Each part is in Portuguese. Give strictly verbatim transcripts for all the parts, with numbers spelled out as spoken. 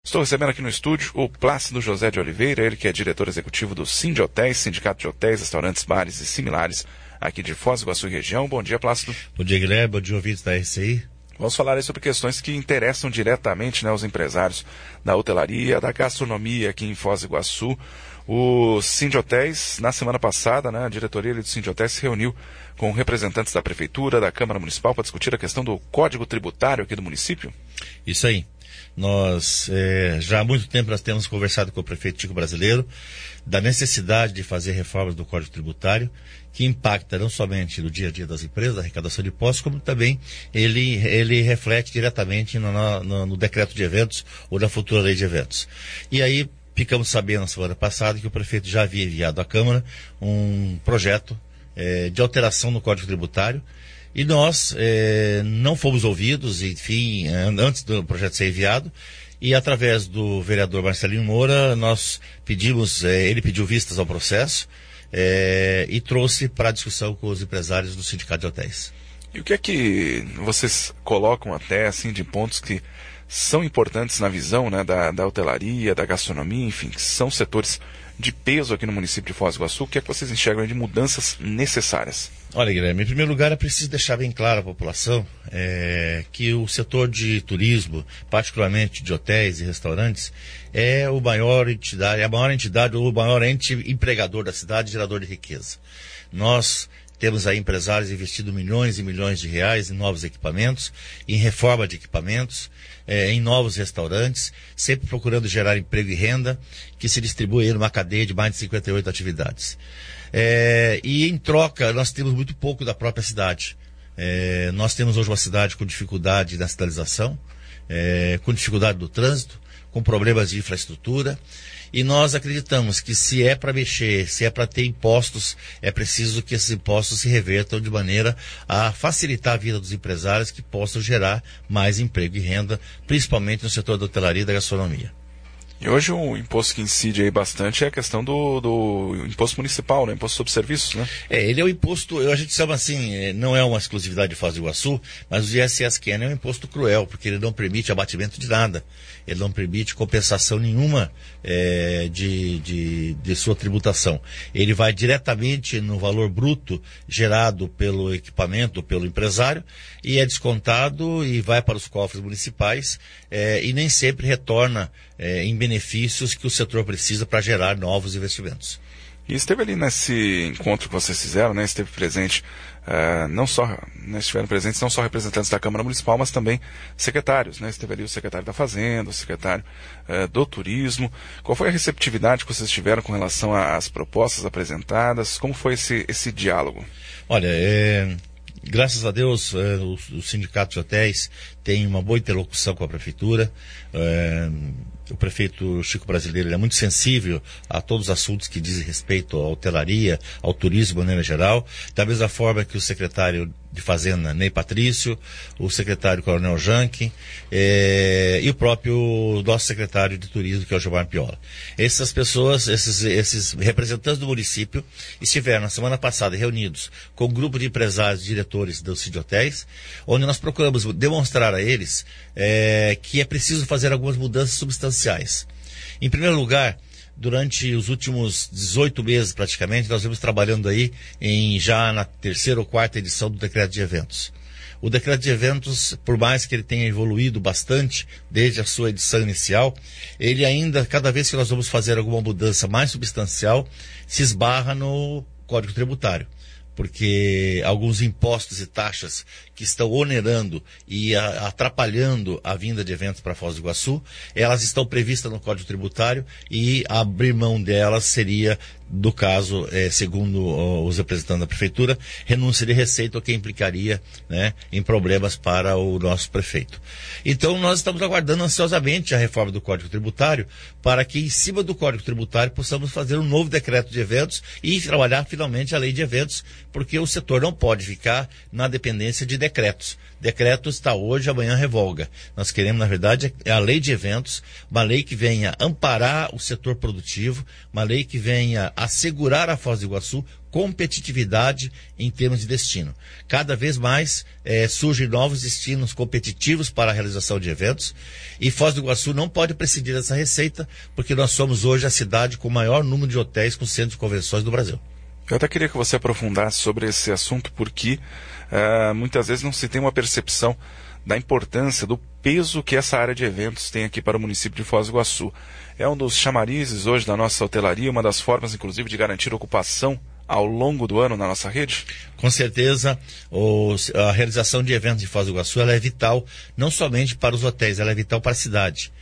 Estou recebendo aqui no estúdio o Plácido José de Oliveira, ele que é diretor executivo do Sindhotéis, Sindicato de Hotéis, Restaurantes, Bares e Similares, aqui de Foz do Iguaçu e região. Bom dia, Plácido. Bom dia, Guilherme. Bom dia, ouvintes da R C I. Vamos falar aí sobre questões que interessam diretamente, né, os empresários da hotelaria, da gastronomia aqui em Foz do Iguaçu. O Sindhotéis, na semana passada, né, a diretoria do Sindhotéis se reuniu com representantes da Prefeitura, da Câmara Municipal, para discutir a questão do Código Tributário aqui do município. Isso aí. Nós, é, já há muito tempo, nós temos conversado com o prefeito Tico Brasileiro da necessidade de fazer reformas do Código Tributário, que impacta não somente no dia a dia das empresas, da arrecadação de impostos, como também ele, ele reflete diretamente no, no, no decreto de eventos ou na futura lei de eventos. E aí, ficamos sabendo na semana passada que o prefeito já havia enviado à Câmara um projeto é, de alteração no Código Tributário. E nós eh, não fomos ouvidos, enfim, antes do projeto ser enviado, e através do vereador Marcelinho Moura, nós pedimos, eh, ele pediu vistas ao processo eh, e trouxe para a discussão com os empresários do Sindicato de Hotéis. E o que é que vocês colocam até, assim, de pontos que são importantes na visão, né, da, da hotelaria, da gastronomia, enfim, que são setores de peso aqui no município de Foz do Iguaçu? O que é que vocês enxergam de mudanças necessárias? Olha, Guilherme, em primeiro lugar é preciso deixar bem claro à população é, que o setor de turismo, particularmente de hotéis e restaurantes, é o maior entidade, é a maior entidade ou o maior ente empregador da cidade, gerador de riqueza. Nós temos aí empresários investindo milhões e milhões de reais em novos equipamentos, em reforma de equipamentos, eh, em novos restaurantes, sempre procurando gerar emprego e renda, que se distribui aí numa cadeia de mais de cinquenta e oito atividades. Eh, e em troca, nós temos muito pouco da própria cidade. Eh, nós temos hoje uma cidade com dificuldade na sinalização, eh, com dificuldade do trânsito, com problemas de infraestrutura. E nós acreditamos que se é para mexer, se é para ter impostos, é preciso que esses impostos se revertam de maneira a facilitar a vida dos empresários, que possam gerar mais emprego e renda, principalmente no setor da hotelaria e da gastronomia. E hoje o imposto que incide aí bastante é a questão do, do imposto municipal, né? Imposto sobre serviços, né? É, ele é um imposto, a gente chama assim, não é uma exclusividade de Foz do Iguaçu, mas o I S S Q N é um imposto cruel, porque ele não permite abatimento de nada, ele não permite compensação nenhuma é, de, de, de sua tributação. Ele vai diretamente no valor bruto gerado pelo equipamento, pelo empresário, e é descontado e vai para os cofres municipais é, e nem sempre retorna é, em benefícios que o setor precisa para gerar novos investimentos. E esteve ali nesse encontro que vocês fizeram, né? Esteve presente, uh, não só, né, estiveram presentes não só representantes da Câmara Municipal, mas também secretários, né? Esteve ali o secretário da Fazenda, o secretário uh, do Turismo. Qual foi a receptividade que vocês tiveram com relação às propostas apresentadas? Como foi esse, esse diálogo? Olha, é... graças a Deus, é, o, o Sindicato de Hotéis tem uma boa interlocução com a Prefeitura. É, o prefeito Chico Brasileiro ele é muito sensível a todos os assuntos que dizem respeito à hotelaria, ao turismo de maneira geral, da mesma forma que o secretário de Fazenda, Ney Patrício, o secretário Coronel Janke, eh, e o próprio nosso secretário de Turismo, que é o Gilmar Piola. Essas pessoas, esses, esses representantes do município, estiveram na semana passada reunidos com um grupo de empresários e diretores do Sindhotéis, onde nós procuramos demonstrar a eles eh, que é preciso fazer algumas mudanças substanciais. Em primeiro lugar, durante os últimos dezoito meses, praticamente, nós vimos trabalhando aí em, já na terceira ou quarta edição do Decreto de Eventos. O Decreto de Eventos, por mais que ele tenha evoluído bastante desde a sua edição inicial, ele ainda, cada vez que nós vamos fazer alguma mudança mais substancial, se esbarra no Código Tributário. Porque alguns impostos e taxas que estão onerando e a, atrapalhando a vinda de eventos para Foz do Iguaçu, elas estão previstas no Código Tributário e abrir mão delas seria, do caso, eh, segundo oh, os representantes da Prefeitura, renúncia de receita, o que implicaria, né, em problemas para o nosso prefeito. Então nós estamos aguardando ansiosamente a reforma do Código Tributário para que, em cima do Código Tributário, possamos fazer um novo decreto de eventos e trabalhar finalmente a lei de eventos, porque o setor não pode ficar na dependência de decretos. Decreto está hoje, amanhã revoga. Nós queremos, na verdade, a lei de eventos, uma lei que venha amparar o setor produtivo, uma lei que venha assegurar a Foz do Iguaçu competitividade em termos de destino. Cada vez mais eh, surgem novos destinos competitivos para a realização de eventos, e Foz do Iguaçu não pode prescindir dessa receita, porque nós somos hoje a cidade com o maior número de hotéis com centros de convenções do Brasil. Eu até queria que você aprofundasse sobre esse assunto, porque uh, muitas vezes não se tem uma percepção da importância, do peso que essa área de eventos tem aqui para o município de Foz do Iguaçu. É um dos chamarizes hoje da nossa hotelaria, uma das formas, inclusive, de garantir ocupação ao longo do ano na nossa rede? Com certeza, os, a realização de eventos de Foz do Iguaçu ela é vital, não somente para os hotéis, ela é vital para a cidade.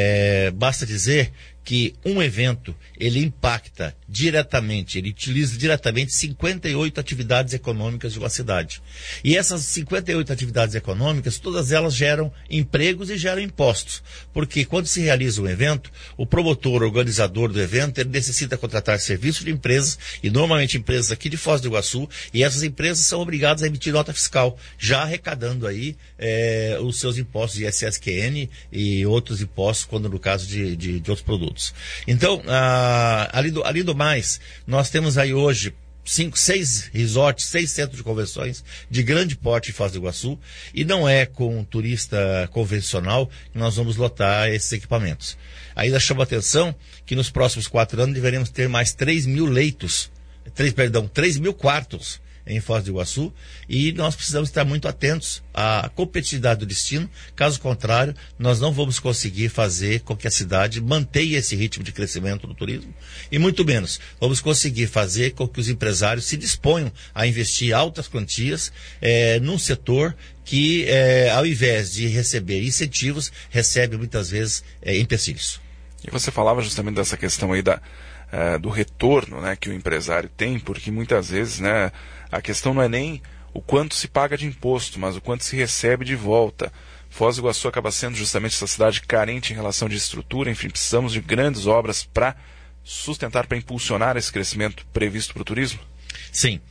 É, basta dizer que um evento, ele impacta diretamente, ele utiliza diretamente cinquenta e oito atividades econômicas de uma cidade. E essas cinquenta e oito atividades econômicas, todas elas geram empregos e geram impostos. Porque quando se realiza um evento, o promotor, o organizador do evento, ele necessita contratar serviços de empresas, e normalmente empresas aqui de Foz do Iguaçu, e essas empresas são obrigadas a emitir nota fiscal, já arrecadando aí é, os seus impostos de I S S Q N e outros impostos, quando no caso de, de, de outros produtos. Então, ah, ali, do, ali do mais, nós temos aí hoje cinco, seis resorts, seis centros de convenções de grande porte em Foz do Iguaçu, e não é com um turista convencional que nós vamos lotar esses equipamentos. Ainda chama atenção que nos próximos quatro anos deveremos ter mais três mil leitos, três, perdão, três mil quartos em Foz do Iguaçu, e nós precisamos estar muito atentos à competitividade do destino. Caso contrário, nós não vamos conseguir fazer com que a cidade mantenha esse ritmo de crescimento do turismo, e muito menos vamos conseguir fazer com que os empresários se disponham a investir altas quantias é, num setor que, é, ao invés de receber incentivos, recebe muitas vezes é, empecilhos. E você falava justamente dessa questão aí da, uh, do retorno, né, que o empresário tem, porque muitas vezes, né, a questão não é nem o quanto se paga de imposto, mas o quanto se recebe de volta. Foz do Iguaçu acaba sendo justamente essa cidade carente em relação de estrutura, enfim, precisamos de grandes obras para sustentar, para impulsionar esse crescimento previsto para o turismo? Sim.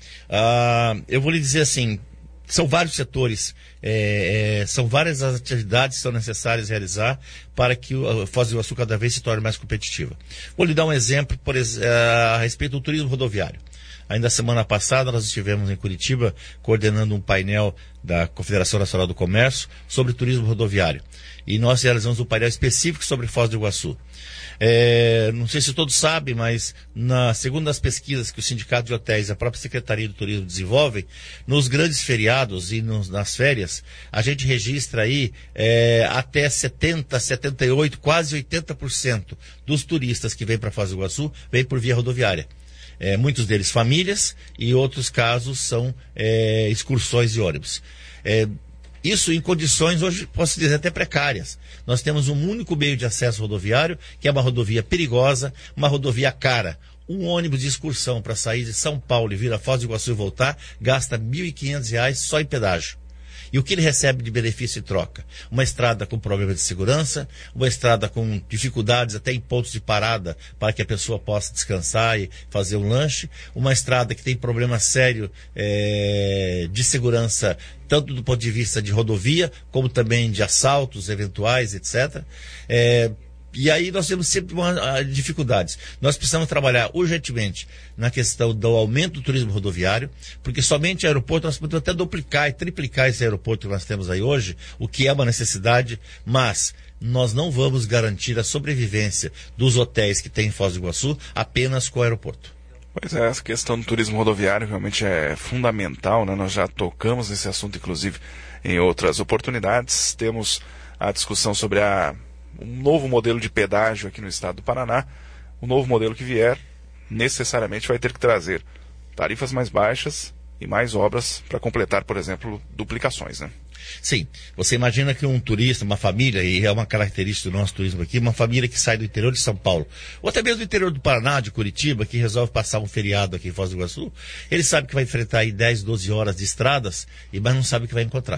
Uh, eu vou lhe dizer assim, são vários setores, é, é, são várias as atividades que são necessárias realizar para que o Foz do Iguaçu cada vez se torne mais competitiva. Vou lhe dar um exemplo por, uh, a respeito do turismo rodoviário. Ainda semana passada nós estivemos em Curitiba coordenando um painel da Confederação Nacional do Comércio sobre turismo rodoviário. E nós realizamos um painel específico sobre Foz do Iguaçu. É, não sei se todos sabem, mas na, segundo as pesquisas que o Sindicato de Hotéis e a própria Secretaria do Turismo desenvolvem, nos grandes feriados e nos, nas férias, a gente registra aí é, até setenta, setenta e oito, quase oitenta por cento dos turistas que vêm para Foz do Iguaçu vêm por via rodoviária. É, muitos deles famílias, e outros casos são é, excursões de ônibus. É, isso em condições, hoje posso dizer, até precárias. Nós temos um único meio de acesso rodoviário, que é uma rodovia perigosa, uma rodovia cara. Um ônibus de excursão para sair de São Paulo e vir a Foz do Iguaçu e voltar, gasta mil e quinhentos reais só em pedágio. E o que ele recebe de benefício em troca? Uma estrada com problemas de segurança, uma estrada com dificuldades até em pontos de parada para que a pessoa possa descansar e fazer um lanche, uma estrada que tem problema sério é, de segurança, tanto do ponto de vista de rodovia, como também de assaltos eventuais, etcétera. É, E aí nós temos sempre uma, a, dificuldades. Nós precisamos trabalhar urgentemente na questão do aumento do turismo rodoviário, porque somente o aeroporto, nós podemos até duplicar e triplicar esse aeroporto que nós temos aí hoje, o que é uma necessidade, mas nós não vamos garantir a sobrevivência dos hotéis que tem em Foz do Iguaçu apenas com o aeroporto. Pois é, essa questão do turismo rodoviário realmente é fundamental, né? Nós já tocamos nesse assunto, inclusive, em outras oportunidades. Temos a discussão sobre a um novo modelo de pedágio aqui no estado do Paraná. O novo modelo que vier necessariamente vai ter que trazer tarifas mais baixas e mais obras para completar, por exemplo, duplicações, né? Sim, você imagina que um turista, uma família, e é uma característica do nosso turismo aqui, uma família que sai do interior de São Paulo, ou até mesmo do interior do Paraná, de Curitiba, que resolve passar um feriado aqui em Foz do Iguaçu, ele sabe que vai enfrentar aí dez, doze horas de estradas, mas não sabe o que vai encontrar.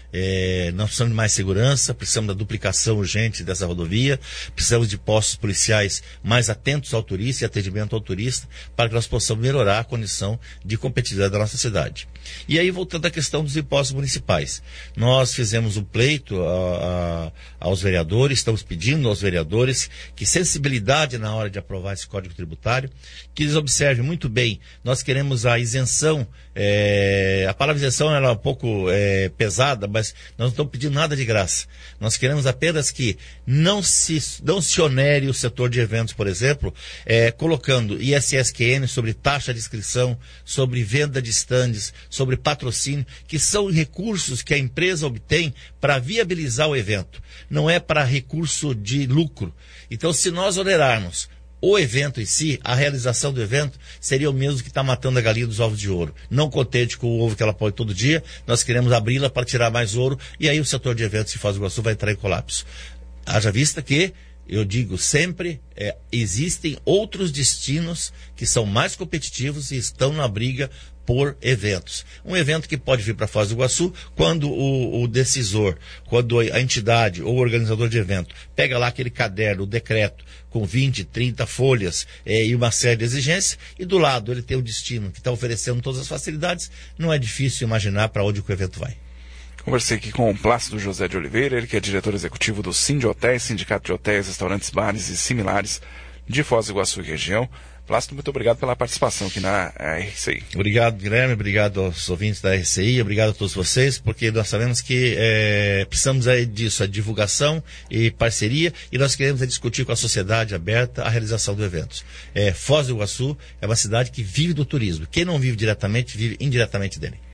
É, nós precisamos de mais segurança, precisamos da duplicação urgente dessa rodovia, precisamos de postos policiais mais atentos ao turista e atendimento ao turista, para que nós possamos melhorar a condição de competitividade da nossa cidade. E aí, voltando à questão dos impostos municipais, nós fizemos um pleito a, a, aos vereadores, estamos pedindo aos vereadores que sensibilidade na hora de aprovar esse Código Tributário, que eles observem muito bem, nós queremos a isenção, é, a palavra isenção ela é um pouco é, pesada, mas nós não estamos pedindo nada de graça. Nós queremos apenas que não se, não se onere o setor de eventos, por exemplo, é, colocando I S S Q N sobre taxa de inscrição, sobre venda de estandes, sobre patrocínio, que são recursos que a empresa obtém para viabilizar o evento. Não é para recurso de lucro. Então, se nós onerarmos o evento em si, a realização do evento, seria o mesmo que está matando a galinha dos ovos de ouro. Não contente com o ovo que ela põe todo dia, nós queremos abri-la para tirar mais ouro, e aí o setor de eventos de Foz do Iguaçu vai entrar em colapso. Haja vista que, eu digo sempre, é, existem outros destinos que são mais competitivos e estão na briga por eventos. Um evento que pode vir para Foz do Iguaçu quando o, o decisor, quando a entidade ou o organizador de evento pega lá aquele caderno, o decreto, com vinte, trinta folhas é, e uma série de exigências, e do lado ele tem o destino que está oferecendo todas as facilidades, não é difícil imaginar para onde o evento vai. Conversei aqui com o Plácido José de Oliveira, ele que é diretor executivo do Sindihotéis, Sindicato de Hotéis, Restaurantes, Bares e Similares de Foz do Iguaçu e região. Plácido, muito obrigado pela participação aqui na R C I. Obrigado, Guilherme, obrigado aos ouvintes da R C I, obrigado a todos vocês, porque nós sabemos que é, precisamos aí disso, a divulgação e parceria, e nós queremos é, discutir com a sociedade aberta a realização do evento. É, Foz do Iguaçu é uma cidade que vive do turismo. Quem não vive diretamente, vive indiretamente dele.